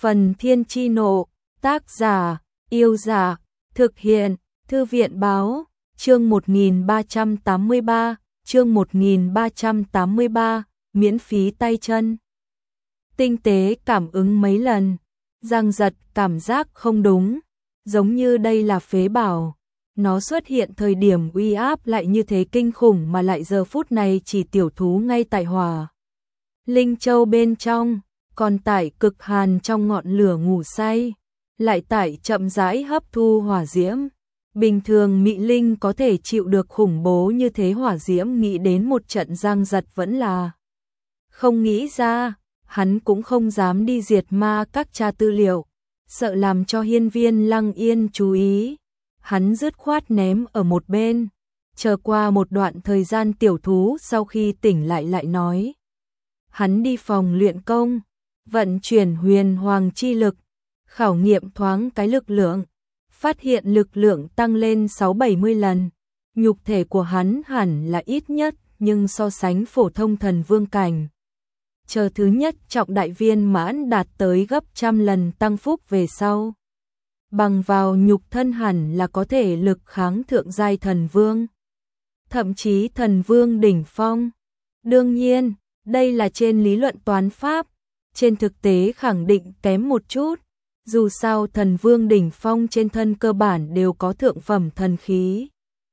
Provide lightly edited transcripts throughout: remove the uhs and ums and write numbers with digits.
Phần Thiên Chi Nộ, tác giả, Yêu Giả, thực hiện, Thư viện Báo, chương 1383, miễn phí tay chân. Tinh tế cảm ứng mấy lần, Giang Giật cảm giác không đúng, giống như đây là phế bảo. Nó xuất hiện thời điểm uy áp lại như thế kinh khủng mà lại giờ phút này chỉ tiểu thú ngay tại Hỏa Linh Châu bên trong, còn tại cực hàn trong ngọn lửa ngủ say, lại tại chậm rãi hấp thu hỏa diễm. Bình thường Mị Linh có thể chịu được khủng bố như thế hỏa diễm, nghĩ đến một trận Giang Giật vẫn là không nghĩ ra, hắn cũng không dám đi diệt ma các tra tư liệu, sợ làm cho Hiên Viên Lăng Yên chú ý. Hắn dứt khoát ném ở một bên, chờ qua một đoạn thời gian tiểu thú sau khi tỉnh lại nói. Hắn đi phòng luyện công, vận chuyển huyền hoàng chi lực, khảo nghiệm thoáng cái lực lượng, phát hiện lực lượng tăng lên 6-70 lần. Nhục thể của hắn hẳn là ít nhất, nhưng so sánh phổ thông thần vương cảnh, chờ thứ nhất trọng đại viên mãn đạt tới gấp trăm lần tăng phúc về sau. Bằng vào nhục thân hẳn là có thể lực kháng thượng giai thần vương, thậm chí thần vương đỉnh phong. Đương nhiên, đây là trên lý luận toán pháp, trên thực tế khẳng định kém một chút. Dù sao thần vương đỉnh phong trên thân cơ bản đều có thượng phẩm thần khí,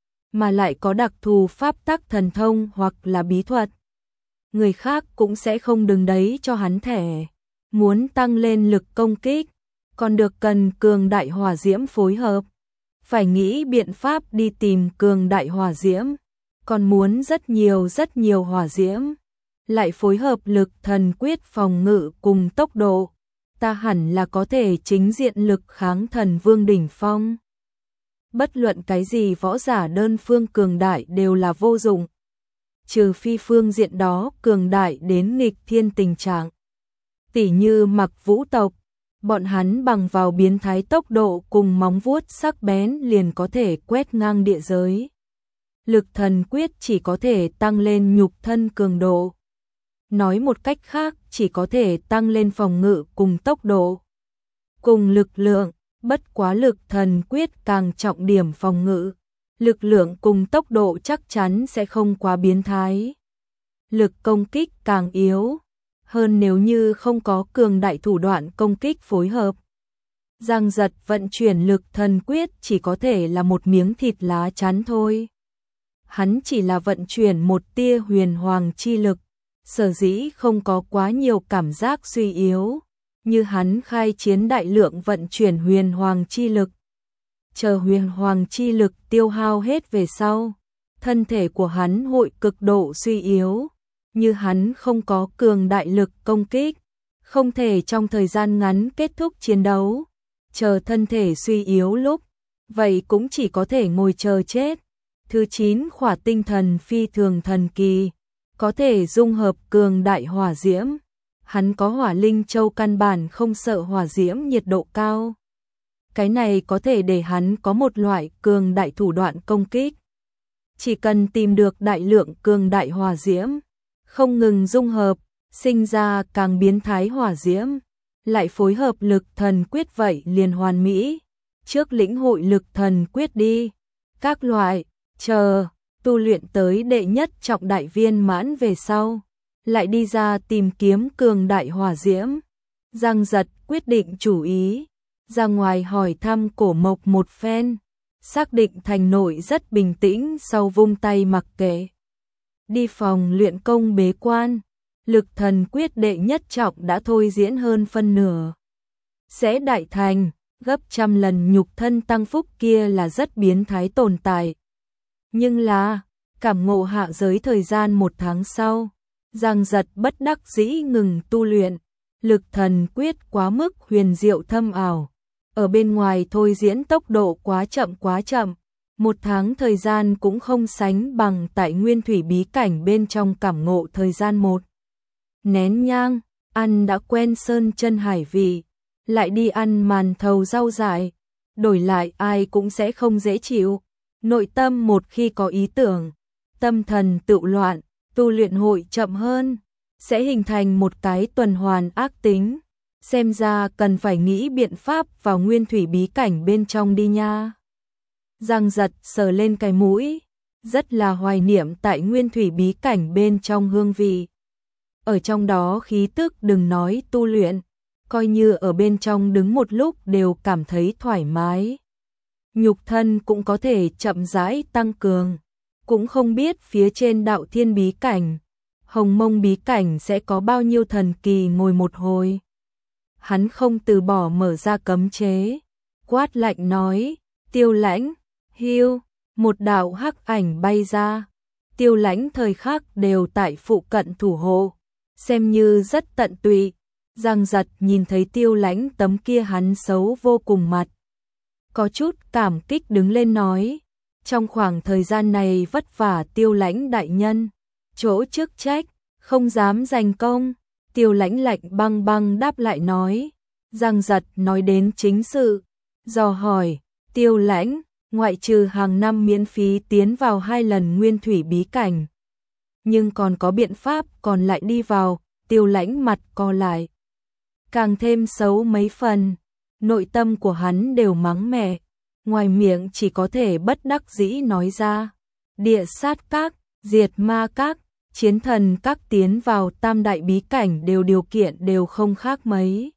mà lại có đặc thù pháp tắc thần thông hoặc là bí thuật. Người khác cũng sẽ không đứng đấy cho hắn thẻ. Muốn tăng lên lực công kích, còn được cần cường đại hỏa diễm phối hợp. Phải nghĩ biện pháp đi tìm cường đại hỏa diễm, còn muốn rất nhiều hỏa diễm, lại phối hợp lực thần quyết phòng ngự cùng tốc độ. Ta hẳn là có thể chính diện lực kháng thần vương đỉnh phong. Bất luận cái gì võ giả đơn phương cường đại đều là vô dụng, trừ phi phương diện đó cường đại đến nghịch thiên tình trạng. Tỉ như Mặc Vũ tộc, bọn hắn bằng vào biến thái tốc độ cùng móng vuốt sắc bén liền có thể quét ngang địa giới. Lực thần quyết chỉ có thể tăng lên nhục thân cường độ. Nói một cách khác, chỉ có thể tăng lên phòng ngự cùng tốc độ, cùng lực lượng. Bất quá lực thần quyết càng trọng điểm phòng ngự, lực lượng cùng tốc độ chắc chắn sẽ không quá biến thái. Lực công kích càng yếu hơn nếu như không có cường đại thủ đoạn công kích phối hợp. Giang Giật vận chuyển lực thần quyết chỉ có thể là một miếng thịt lá chắn thôi. Hắn chỉ là vận chuyển một tia huyền hoàng chi lực, sở dĩ không có quá nhiều cảm giác suy yếu, như hắn khai chiến đại lượng vận chuyển huyền hoàng chi lực. Chờ huyền hoàng chi lực tiêu hao hết về sau, thân thể của hắn hội cực độ suy yếu, như hắn không có cường đại lực công kích, không thể trong thời gian ngắn kết thúc chiến đấu. Chờ thân thể suy yếu lúc, vậy cũng chỉ có thể ngồi chờ chết. Thứ 9 khỏa tinh thần phi thường thần kỳ, có thể dung hợp cường đại hỏa diễm. Hắn có Hỏa Linh Châu căn bản không sợ hỏa diễm nhiệt độ cao. Cái này có thể để hắn có một loại cường đại thủ đoạn công kích. Chỉ cần tìm được đại lượng cường đại hỏa diễm, không ngừng dung hợp, sinh ra càng biến thái hỏa diễm, lại phối hợp lực thần quyết vậy liền hoàn mỹ. Trước lĩnh hội lực thần quyết đi, các loại, chờ tu luyện tới đệ nhất trọng đại viên mãn về sau, lại đi ra tìm kiếm cường đại hỏa diễm. Giang Giật quyết định chủ ý, ra ngoài hỏi thăm Cổ Mộc một phen, xác định thành nội rất bình tĩnh, sau vung tay mặc kệ. Đi phòng luyện công bế quan, lực thần quyết đệ nhất trọng đã thôi diễn hơn phân nửa. Sẽ đại thành, gấp trăm lần nhục thân tăng phúc kia là rất biến thái tồn tại. Nhưng là, cảm ngộ hạ giới thời gian 1 tháng sau, Giang Giật bất đắc dĩ ngừng tu luyện. Lực thần quyết quá mức huyền diệu thâm ảo, ở bên ngoài thôi diễn tốc độ quá chậm. 1 tháng thời gian cũng không sánh bằng tại nguyên thủy bí cảnh bên trong cảm ngộ thời gian 1 nén nhang. Ăn đã quen sơn chân hải vị, lại đi ăn màn thầu rau dại, đổi lại ai cũng sẽ không dễ chịu. Nội tâm một khi có ý tưởng, tâm thần tự loạn, tu luyện hội chậm hơn, sẽ hình thành một cái tuần hoàn ác tính. xem ra cần phải nghĩ biện pháp vào nguyên thủy bí cảnh bên trong đi nha. Giang Giật sờ lên cái mũi, rất là hoài niệm tại nguyên thủy bí cảnh bên trong hương vị. Ở trong đó khí tức đừng nói tu luyện, coi như ở bên trong đứng một lúc đều cảm thấy thoải mái. Nhục thân cũng có thể chậm rãi tăng cường, cũng không biết phía trên đạo thiên bí cảnh, hồng mông bí cảnh sẽ có bao nhiêu thần kỳ ngồi một hồi. Hắn không từ bỏ mở ra cấm chế, quát lạnh nói, Tiêu Lãnh, hiu, một đạo hắc ảnh bay ra. Tiêu Lãnh thời khắc đều tại phụ cận thủ hộ, xem như rất tận tụy. Giang Giật nhìn thấy Tiêu Lãnh tấm kia hắn xấu vô cùng mặt, có chút cảm kích đứng lên nói, trong khoảng thời gian này vất vả Tiêu Lãnh đại nhân, chỗ chức trách, không dám giành công. Tiêu Lãnh lạnh băng băng đáp lại nói. Giang Giật nói đến chính sự, dò hỏi, Tiêu Lãnh, ngoại trừ hàng năm miễn phí tiến vào 2 lần nguyên thủy bí cảnh, nhưng còn có biện pháp còn lại đi vào. Tiêu Lãnh mặt co lại, càng thêm xấu mấy phần, nội tâm của hắn đều mắng mẹ, ngoài miệng chỉ có thể bất đắc dĩ nói ra, địa sát các, diệt ma các, chiến thần các tiến vào tam đại bí cảnh đều điều kiện đều không khác mấy,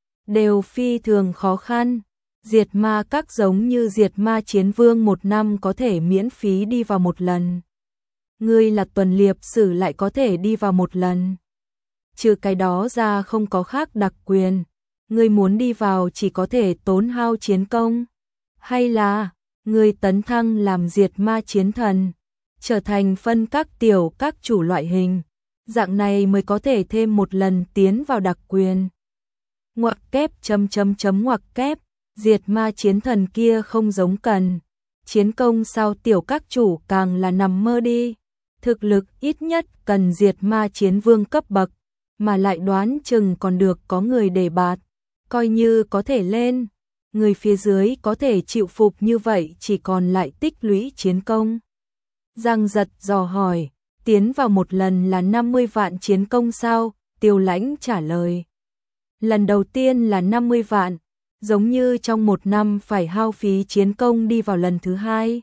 đều phi thường khó khăn. Diệt ma các giống như diệt ma chiến vương 1 năm có thể miễn phí đi vào 1 lần. Ngươi là tuần liệp sử lại có thể đi vào 1 lần. Trừ cái đó ra không có khác đặc quyền. Ngươi muốn đi vào chỉ có thể tốn hao chiến công. Hay là, ngươi tấn thăng làm diệt ma chiến thần, trở thành phân các tiểu các chủ loại hình. Dạng này mới có thể thêm 1 lần tiến vào đặc quyền. Ngoặc kép ngoặc kép. Diệt ma chiến thần kia không giống cần. Chiến công sao tiểu các chủ càng là nằm mơ đi. Thực lực ít nhất cần diệt ma chiến vương cấp bậc, mà lại đoán chừng còn được có người đề bạt. Coi như có thể lên, người phía dưới có thể chịu phục như vậy chỉ còn lại tích lũy chiến công. Giang Giật dò hỏi, tiến vào 1 lần là 50 vạn chiến công sao? Tiêu Lãnh trả lời, lần đầu tiên là 50 vạn. Giống như trong 1 năm phải hao phí chiến công đi vào lần thứ 2.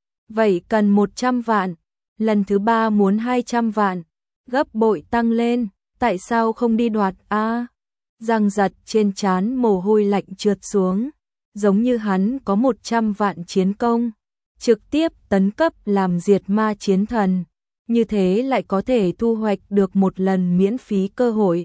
Vậy cần 100 vạn, lần thứ 3 muốn 200 vạn, gấp bội tăng lên, tại sao không đi đoạt a? Giang Giật trên trán mồ hôi lạnh trượt xuống, giống như hắn có 100 vạn chiến công, trực tiếp tấn cấp làm diệt ma chiến thần, như thế lại có thể thu hoạch được 1 lần miễn phí cơ hội.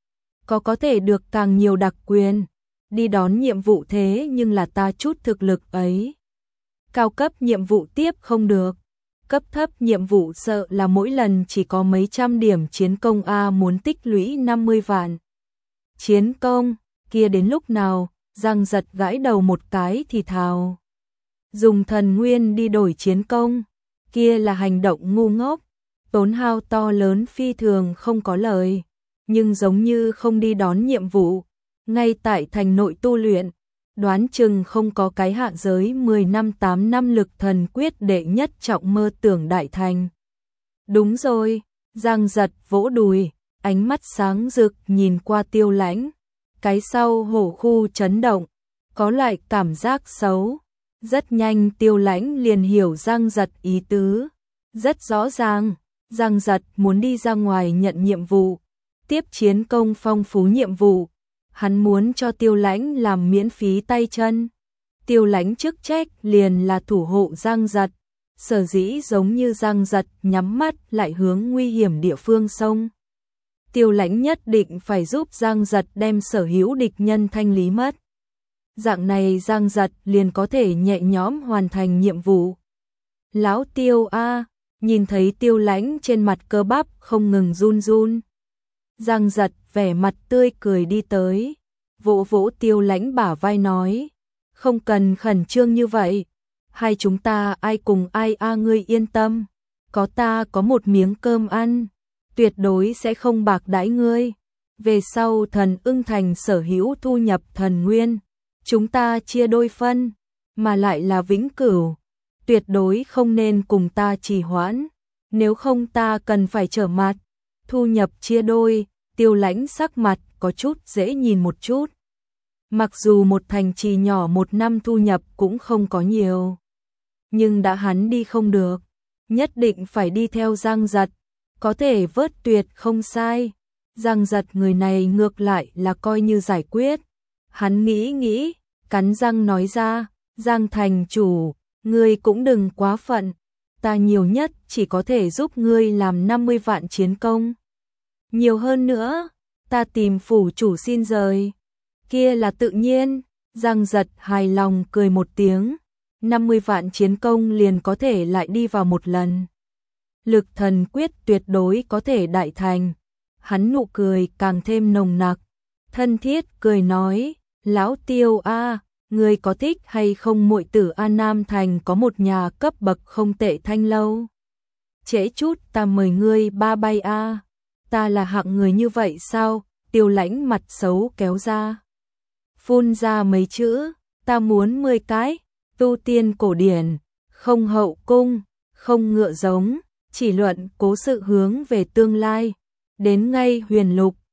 Có thể được càng nhiều đặc quyền. Đi đón nhiệm vụ thế nhưng là ta chút thực lực ấy. Cao cấp nhiệm vụ tiếp không được. Cấp thấp nhiệm vụ sợ là mỗi lần chỉ có mấy trăm điểm chiến công A muốn tích lũy 50 vạn. Chiến công, kia đến lúc nào? Giang Giật gãi đầu một cái thì thào. Dùng thần nguyên đi đổi chiến công, kia là hành động ngu ngốc, tốn hao to lớn phi thường không có lời, nhưng giống như không đi đón nhiệm vụ. Ngay tại thành nội tu luyện, đoán chừng không có cái hạ giới 10 năm 8 năm lực thần quyết đệ nhất trọng mơ tưởng đại thành. Đúng rồi, Giang Giật vỗ đùi, ánh mắt sáng rực nhìn qua Tiêu Lãnh, cái sau hổ khu chấn động, có loại cảm giác xấu. Rất nhanh Tiêu Lãnh liền hiểu Giang Giật ý tứ, rất rõ ràng, Giang Giật muốn đi ra ngoài nhận nhiệm vụ, tiếp chiến công phong phú nhiệm vụ. Hắn muốn cho Tiêu Lãnh làm miễn phí tay chân. Tiêu Lãnh chức trách liền là thủ hộ Giang Giật, sở dĩ giống như Giang Giật nhắm mắt lại hướng nguy hiểm địa phương xông. Tiêu Lãnh nhất định phải giúp Giang Giật đem sở hữu địch nhân thanh lý mất. Dạng này Giang Giật liền có thể nhẹ nhõm hoàn thành nhiệm vụ. Lão Tiêu a, nhìn thấy Tiêu Lãnh trên mặt cơ bắp không ngừng run run. Giang Giật vẻ mặt tươi cười đi tới, vỗ vỗ Tiêu Lãnh bả vai nói, không cần khẩn trương như vậy, hai chúng ta ai cùng ai a, ngươi yên tâm, có ta có một miếng cơm ăn, tuyệt đối sẽ không bạc đãi ngươi. Về sau thần ưng thành sở hữu thu nhập thần nguyên, chúng ta chia đôi phân, mà lại là vĩnh cửu, tuyệt đối không nên cùng ta trì hoãn, nếu không ta cần phải trở mặt, thu nhập chia đôi. Tiêu Lãnh sắc mặt có chút dễ nhìn một chút. Mặc dù một thành trì nhỏ một năm thu nhập cũng không có nhiều, nhưng đã hắn đi không được, nhất định phải đi theo Giang Giật, có thể vớt tuyệt không sai. Giang Giật người này ngược lại là coi như giải quyết. Hắn nghĩ nghĩ, cắn răng nói ra, Giang thành chủ, ngươi cũng đừng quá phận, ta nhiều nhất chỉ có thể giúp ngươi làm 50 vạn chiến công. Nhiều hơn nữa, ta tìm phủ chủ xin rời. Kia là tự nhiên, Giang Giật hài lòng cười một tiếng, 50 vạn chiến công liền có thể lại đi vào một lần. Lực thần quyết tuyệt đối có thể đại thành. Hắn nụ cười càng thêm nồng nặc, thân thiết cười nói, lão Tiêu a, ngươi có thích hay không muội tử A Nam Thành có một nhà cấp bậc không tệ thanh lâu. Trễ chút ta mời ngươi ba bay a. Ta là hạng người như vậy sao? Tiêu Lãnh mặt xấu kéo ra, phun ra mấy chữ, ta muốn 10 cái, tu tiên cổ điển, không hậu cung, không ngựa giống, chỉ luận cố sự hướng về tương lai, đến ngay huyền lục,